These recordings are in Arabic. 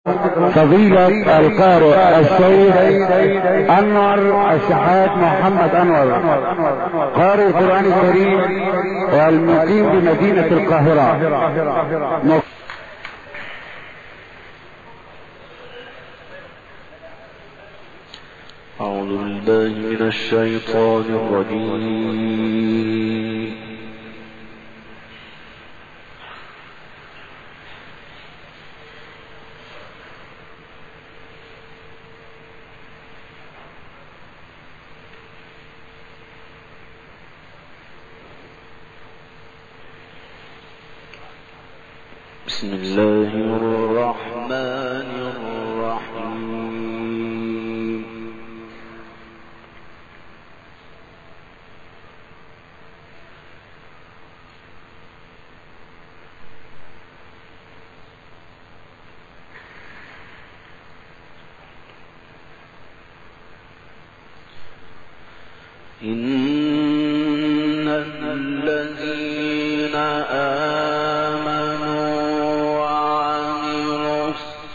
فضيلة القارئ الشيخ انور الشحات محمد انور، قارئ القرآن الكريم والمقيم بمدينة القاهرة. أعوذ بالله من الشيطان الرجيم. بسم الله الرحمن الرحيم. إن الذين آمنوا وعملوا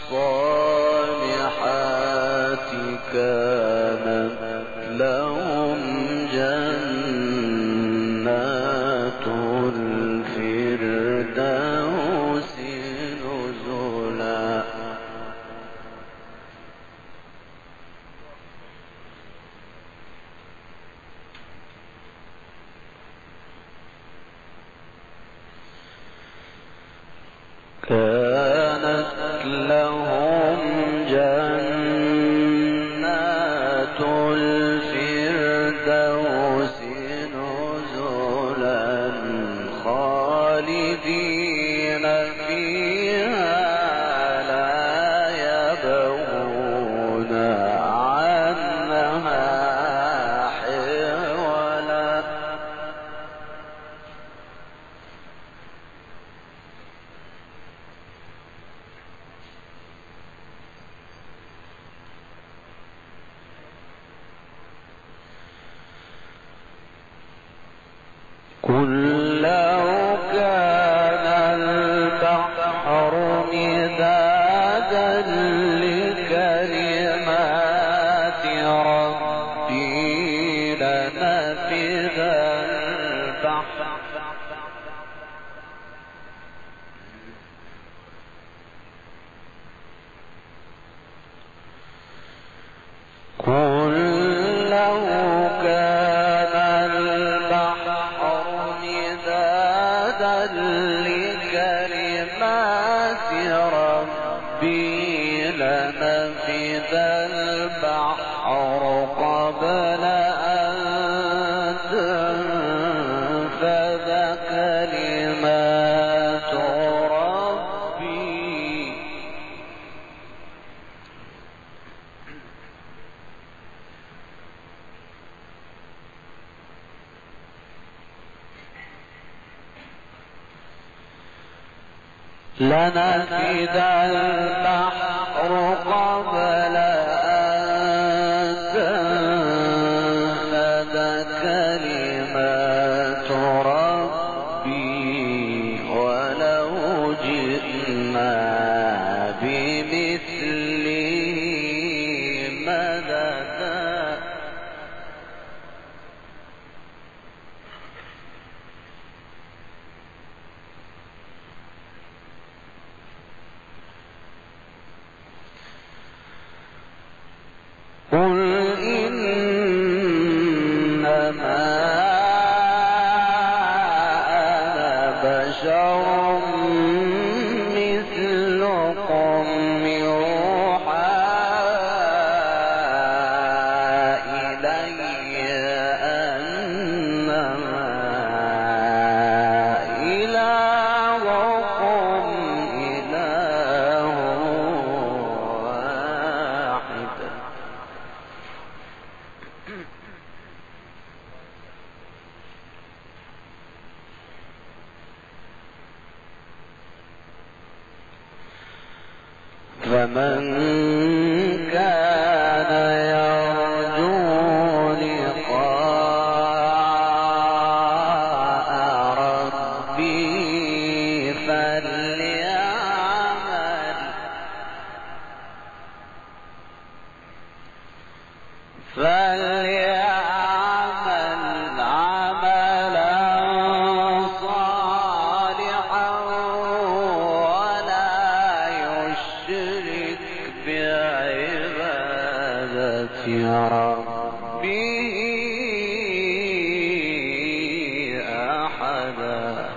الصالحات كانت لهم جنات الفردوس نزلا. كانت لهم جنات الفردوس نزلا خالدين فيها لا يبغون عنها حولا. قل لو كان البحر مدادا لكلمات ربي لنفذ البحر قل لو كان البحر مدادا لكلمات ربي لنفذ البحر قبل أن تنفذ كلمات ربي. لنفذ البحر قبل أن تنفذ كلمات ربي ولو جئنا بمثله مددا. قل إنما أنا بشر مثلكم يوحى إلي أنما إلهكم إله واحد. فمن كان يرجو لقاء ربه فليعمل فليعمل عملا صالحا ولا يشرك بعبادة ربه أحدا.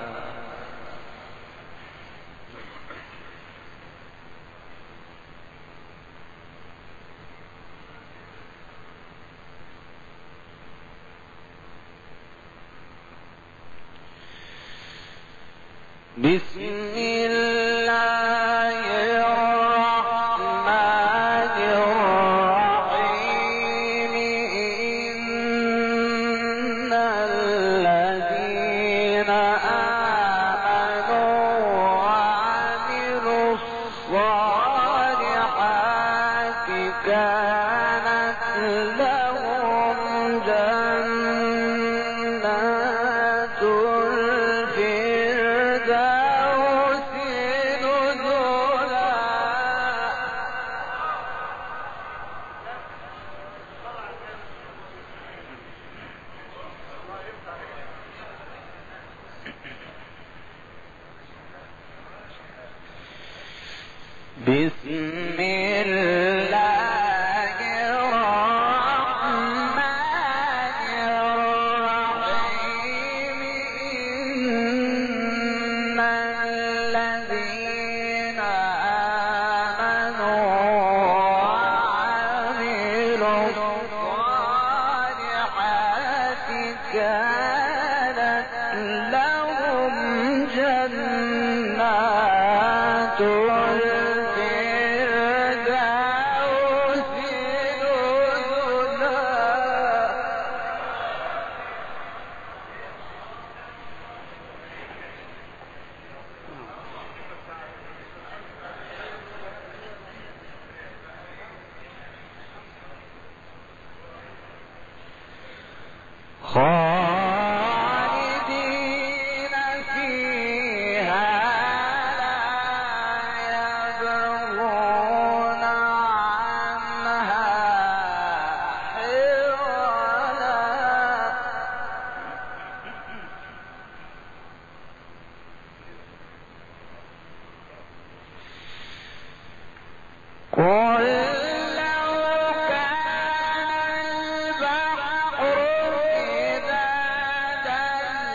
بسم الله الرحمن الرحيم. إن الذين آمنوا وعملوا الصالحات كانت لهم جنات الفردوس نزلا. بسم الله الرحمن الرحيم. إن الذين آمنوا وعملوا الصالحات كانت لهم جنات الفردوس نزلا. خالدين فيها لا يبغون عنها حولا. قل لو كان البحر مدادا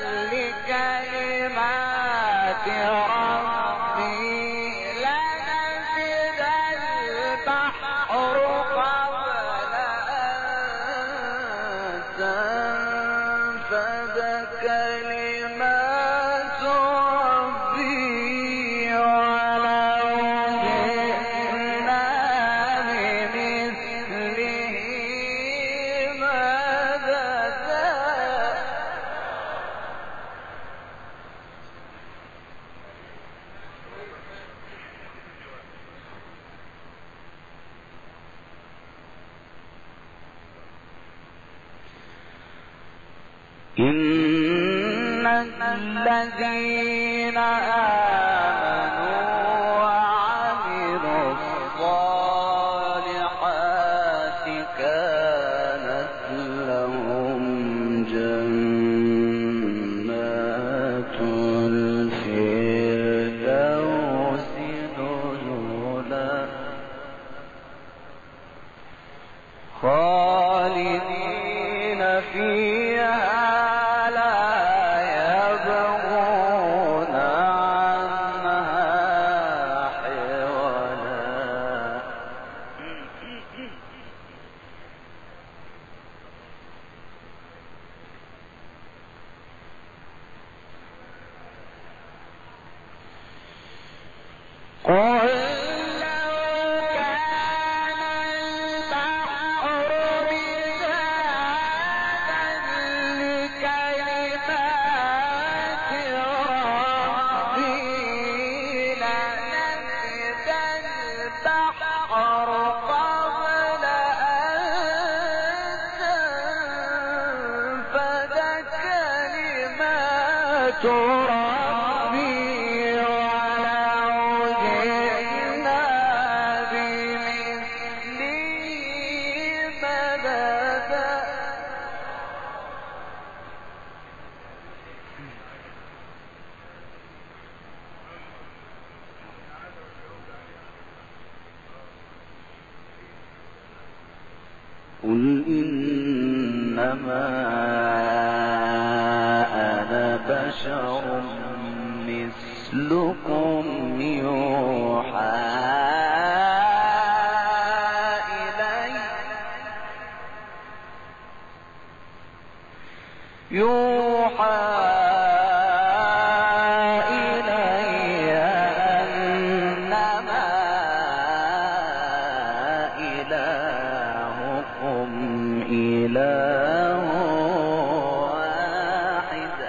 لكلمات ربي لنفد البحر قبل أن تنفد كلمات ربي ولو جئنا بمثله مددا. إن الذين آمنوا وعملوا الصالحات كانت لهم جنات الفردوس نزلا. خالدين فيها لا يبغون عنها حولا. قل لو كان البحر مدادا لكلمات ربي لنفد البحر قبل أن تنفد كلمات ربي ولو جئنا بمثله مددا. قل إنما أنا بشر مثلكم يوحى إلي أنما إلهكم إله واحد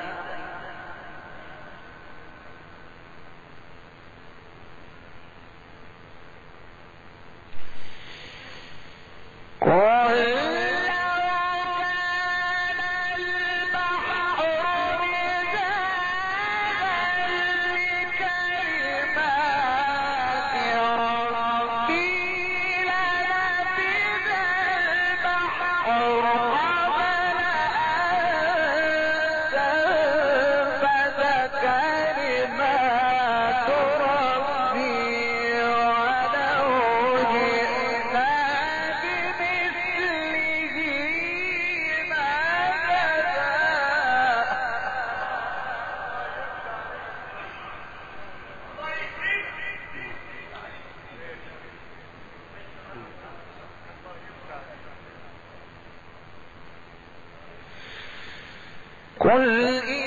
قل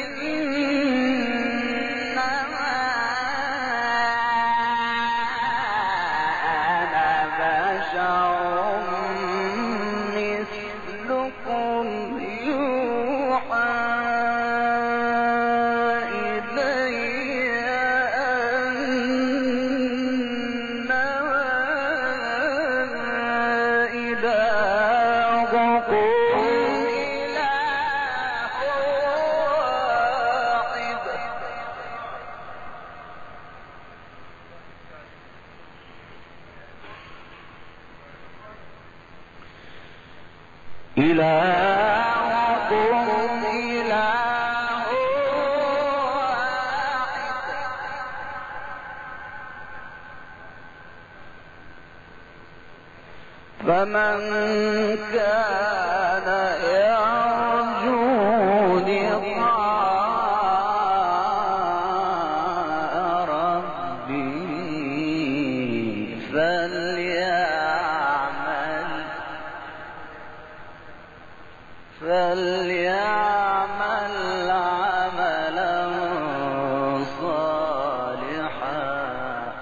إنما أنا بشر مثلكم يوحى إلي أنما إلهكم إله واحد فمن كان يرجو لقاء ربه فليعمل عملا صالحا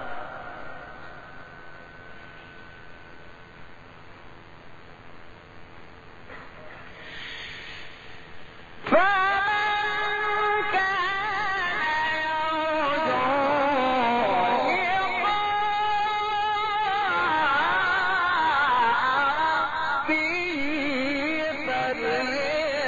فمن كان يرجو لقاء ربه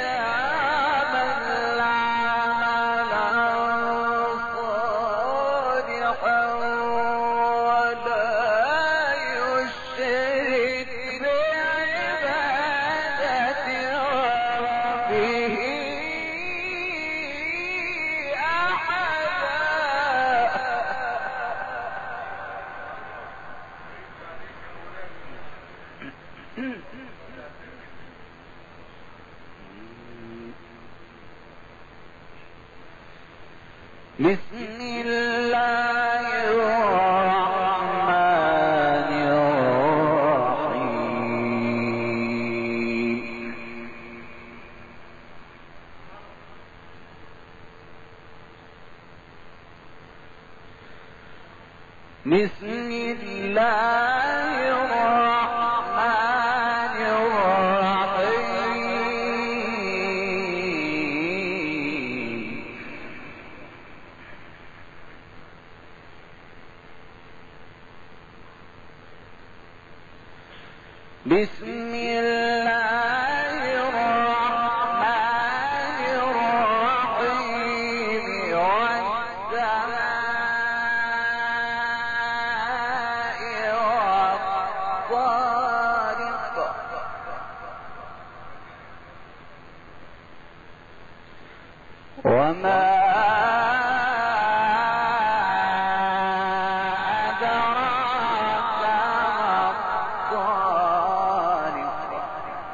بسم الله الرحمن الرحيم بسم الله الرحمن الرحيم بسم الله الرحمن الرحيم والسماء والطارق وما أدراك ما الطارق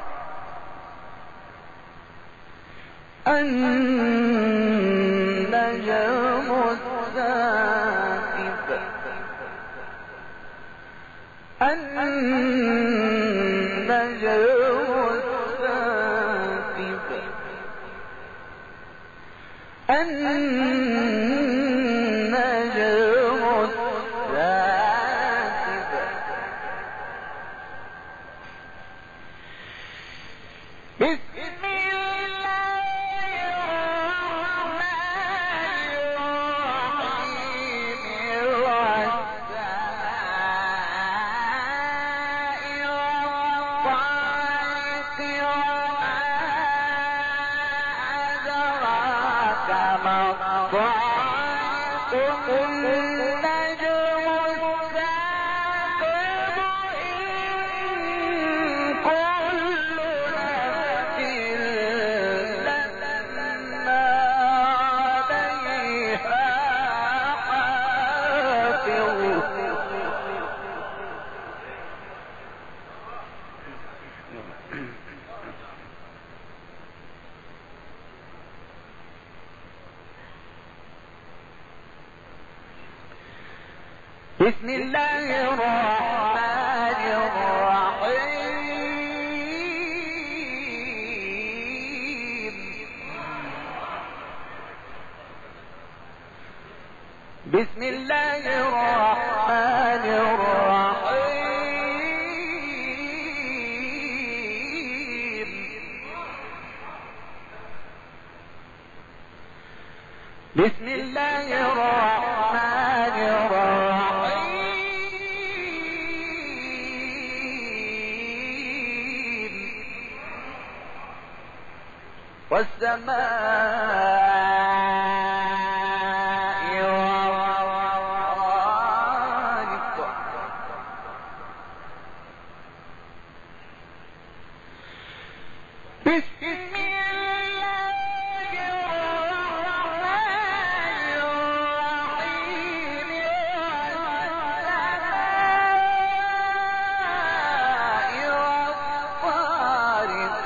بسم الله الرحمن الرحيم. بسم الله الرحمن الرحيم. بسم الله الرحمن الرحيم. والسماء والطارق. بسم الله الرحمن الرحيم. والسماء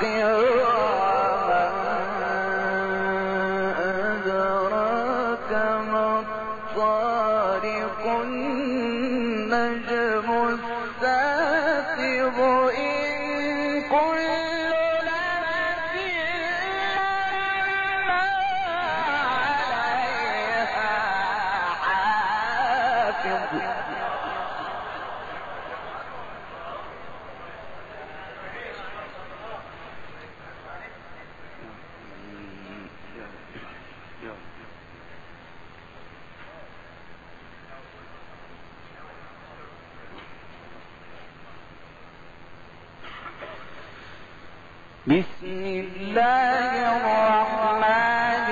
والطارق. الطارق النجم الثاقب. إن كل نفس لما عليها حافظ. بسم الله الرحمن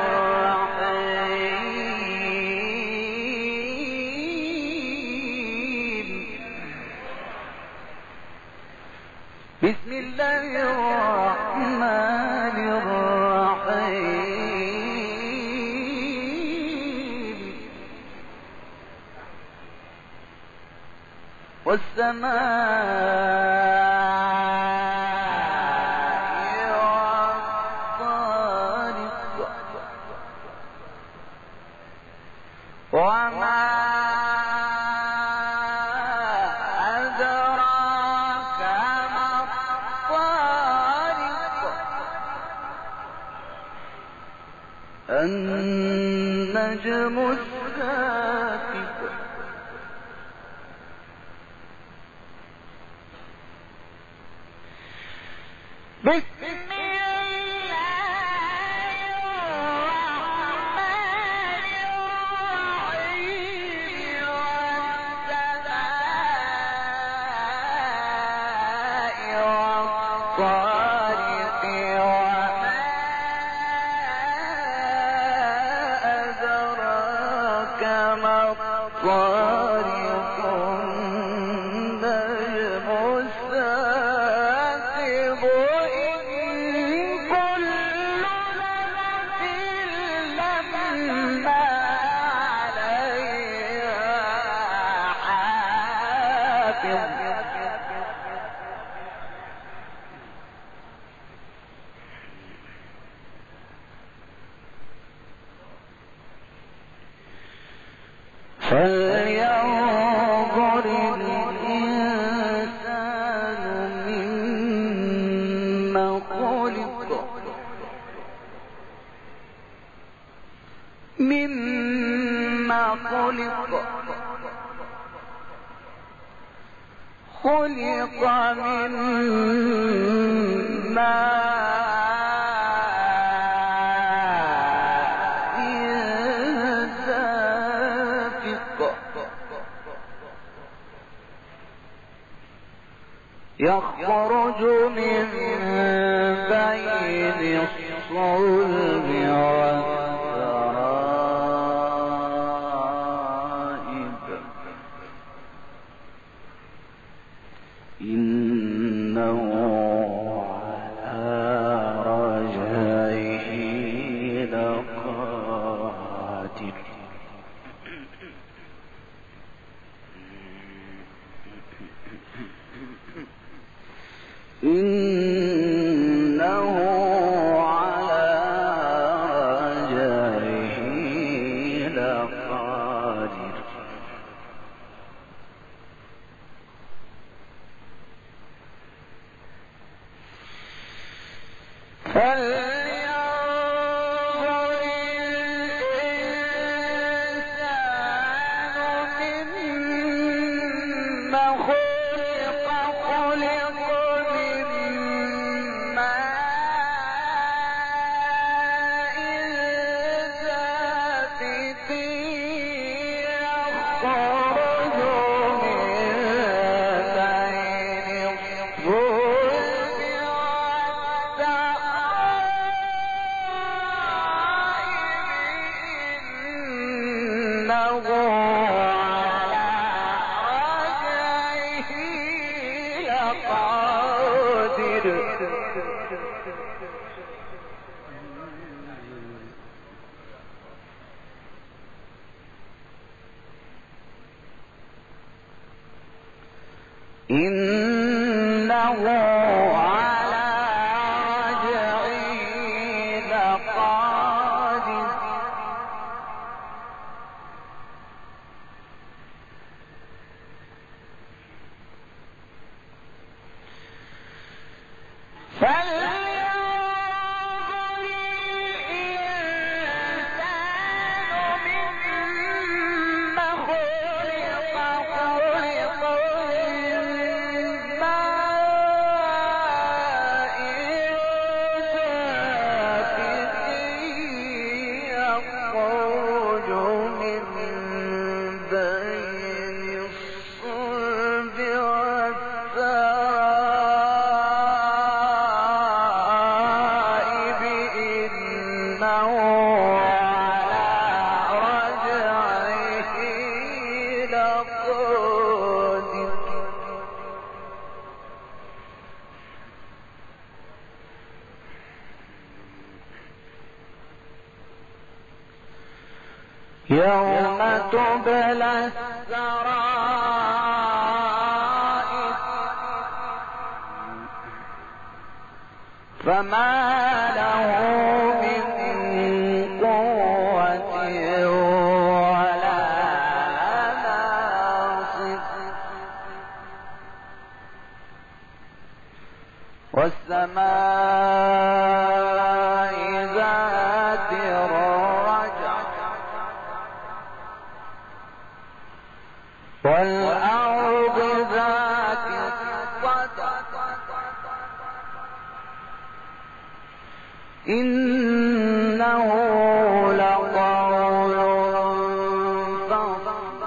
الرحيم. بسم الله الرحمن الرحيم. والسماء وما أدراك ما الطارق. النجم الثاقب. بسم فلينظر الإنسان خلق من ماء دافق يخرج من بين الصلب والترائب إنه على رجعه لقادر إنه على رجعه لقادر فلينظر الإنسان مما خلق من ماء دافق يخرج إنه على رجعه لقادر فلينظر الإنسان مما خلق من ماء دافق يخرج من بين الصلب والترائب إنه على رجعه لقادر يوم تبلى السرائر فما له من قوة ولا ناصر والسماء ذات الرجع والأرض ذات الصدع إنه لقول فصل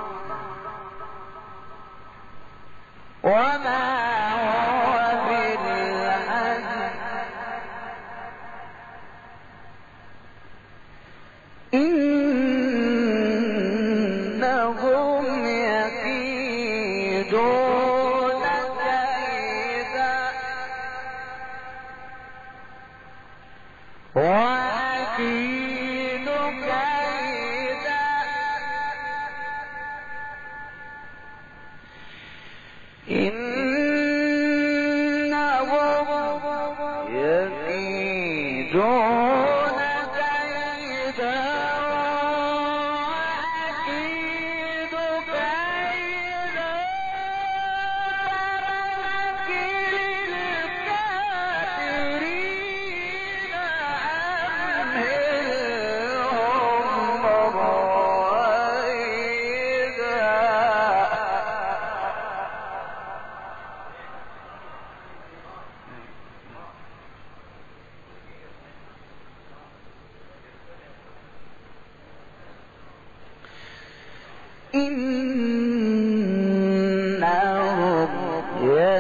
وما هو بالهزل إنهم يكيدون كيدا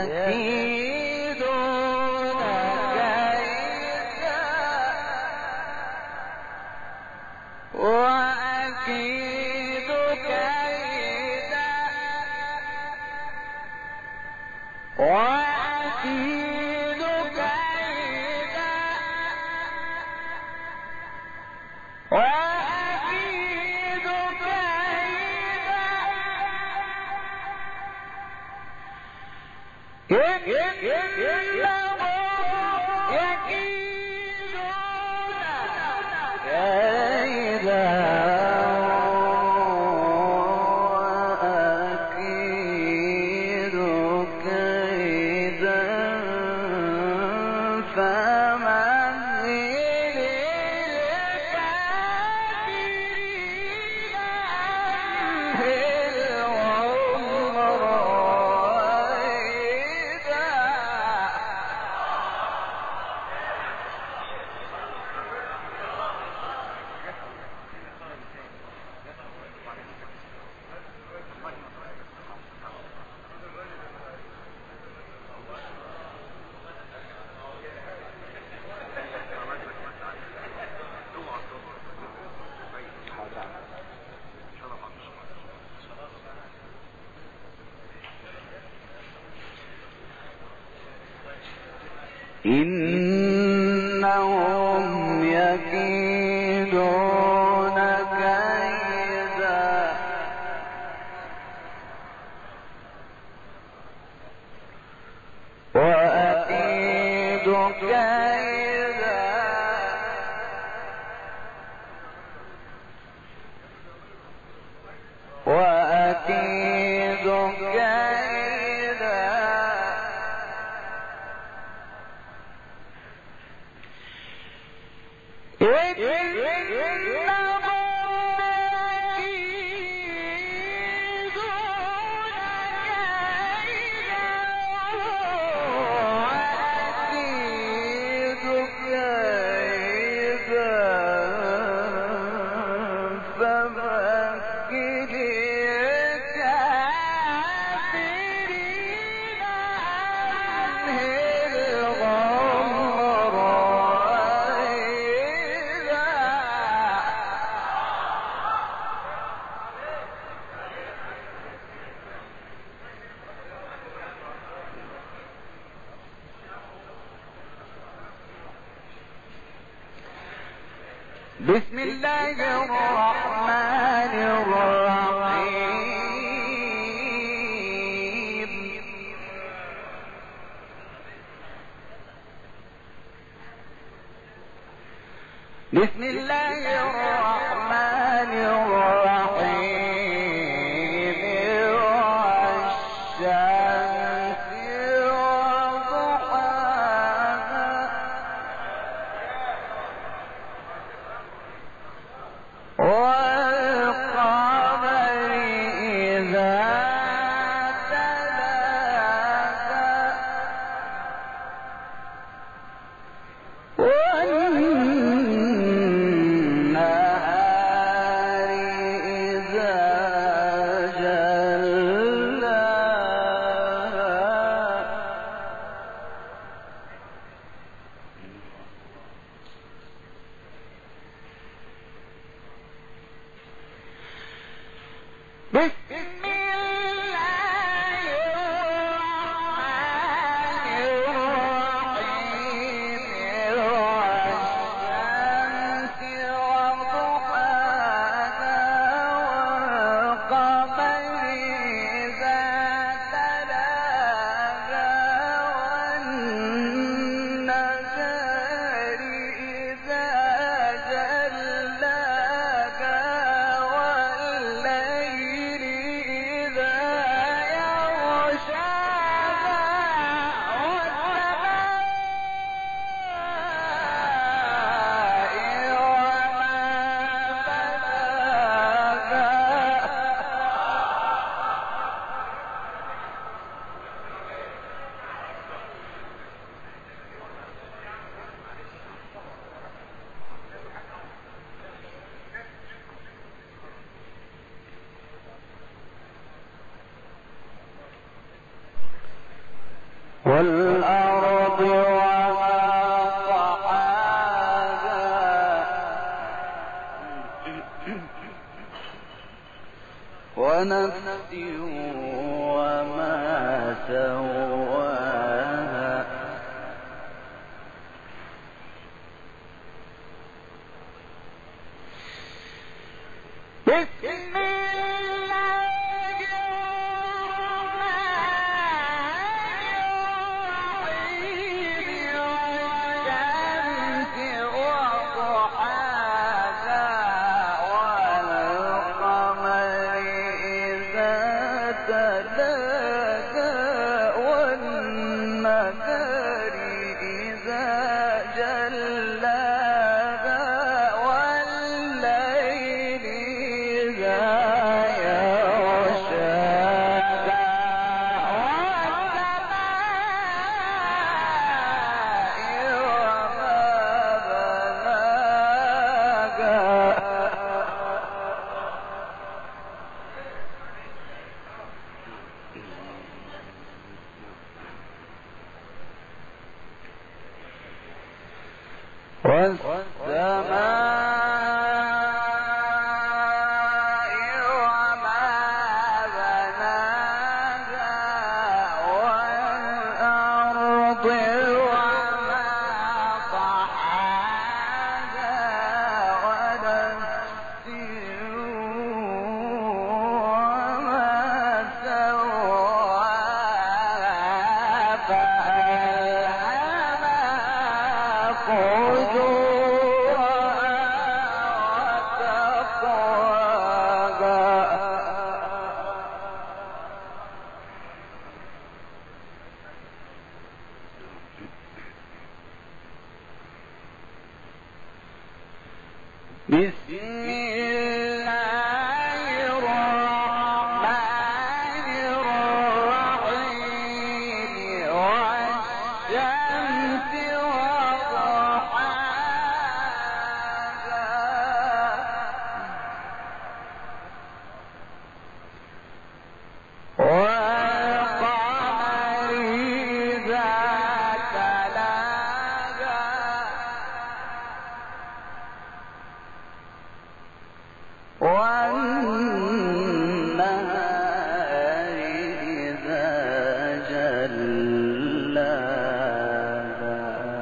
يكيدون كيدا وأكيد كيدا وأكيد كيدا وأكيد كيدا إنهم يكيدون كيدا وأكيد كيدا فمهل الكافرين أمهلهم رويدا. إنهم يكيدون كيدا وأكيد كيدا وأكيد كيدا بسم الله الرحمن الرحيم. بسم الله الرحمن الرحيم. والشمس وضحاها والقمر إذا تلاها والنهار إذا جلاها بسم الله الرحمن الرحيم. والشمس وضحاها والقمر إذا تلاها والنهار إذا جلاها والليل والأرض وما طحاها ونفس وما سواها بسم الله الرحمن الرحيم والشمس وضحاها والقمر إذا تلاها والنهار إذا جلاها والليل إذا يغشاها والسماء وما بناها والسماء وما بناها والأرض وما طحاها ونفس وما سواها فألهمها فجورها وتقواها بسم الله الرحمن الرحيم والشمس وضحاها والقمر إذا تلاها والنهار إذا جلاها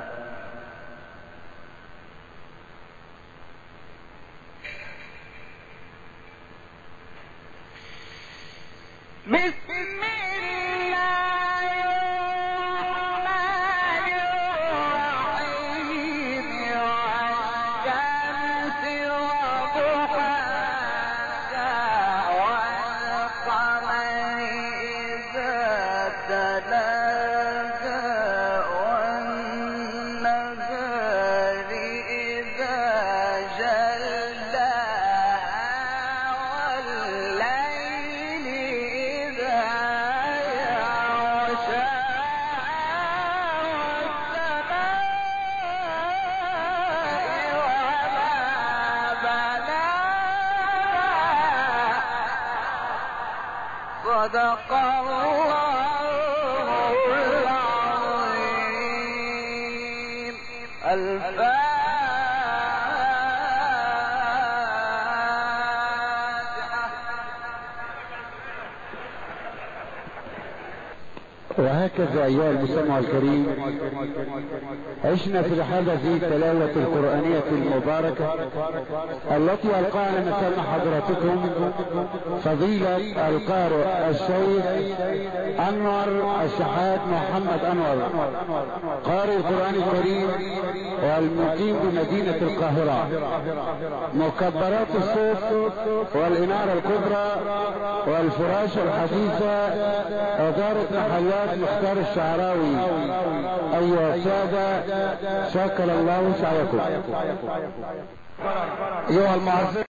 بسم الله الرحمن الرحيم والشمس وضحاها والقمر إذا تلاها والنهار إذا جلاها والليل إذا صدق الله العظيم. وهكذا أيها المستمع الكريم عشنا في رحلة في تلاوة القرآنية المباركة التي ألقاها مسامع حضراتكم فضيلة القارئ الشيخ أنور الشحات محمد أنور قارئ القرآن الكريم والمقيم بمدينة القاهرة. مكبرات الصوت والإنارة الكبرى والفراش الحديثة إدارة محلات مختار الشعراوي. أيها السادة شكر الله سعيكم. أيها المعزز